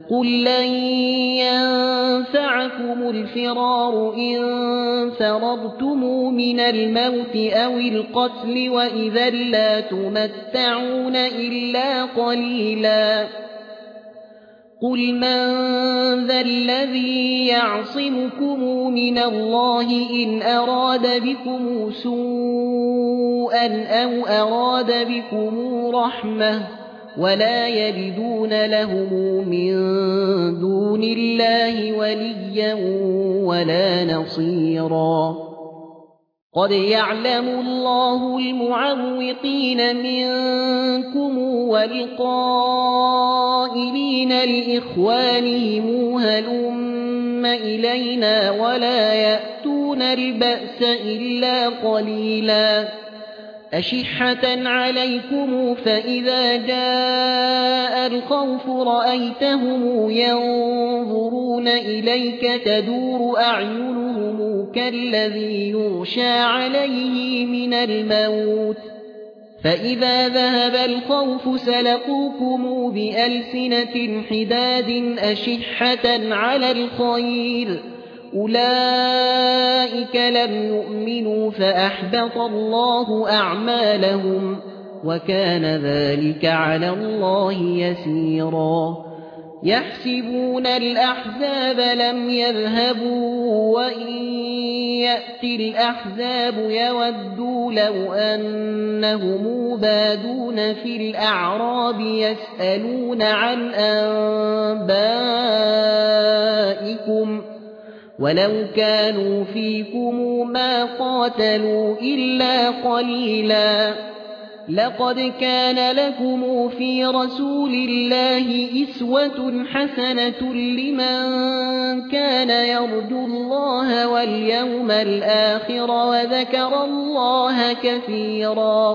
قل لن ينفعكم الفرار إن فررتم من الموت أو القتل وإذا لا تمتعون إلا قليلا قل من ذا الذي يعصمكم من الله إن أراد بكم سوءا أو أراد بكم رحمة ولا يجدون لهم من دون الله وليا ولا نصيرا قد يعلم الله المعوقين منكم والقائلين لإخوانهم هلم إلينا ولا يأتون البأس إلا قليلا أشحة عليكم فإذا جاء الخوف رأيتهم ينظرون إليك تدور أعينهم كالذي يغشى عليه من الموت فإذا ذهب الخوف سلقوكم بألسنة حداد أشحة على الخير أولئك لم يؤمنوا فأحبط الله أعمالهم وكان ذلك على الله يسيرا يحسبون الأحزاب لم يذهبوا وإن يأتي الأحزاب يودوا لو أنهم بادون في الأعراب يسألون عن أنبائكم ولو كانوا فيكم ما قاتلوا إلا قليلا لقد كان لكم في رسول الله أسوة حسنة لمن كان يرجو الله واليوم الآخر وذكر الله كثيرا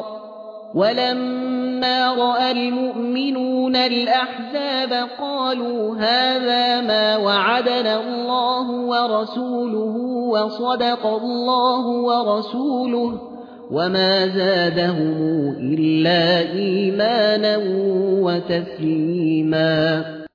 ولما رأى المؤمنون الأحزاب قالوا هذا ما وعدنا الله ورسوله وصدق الله ورسوله وما زادهم إلا إيمانا وتسليما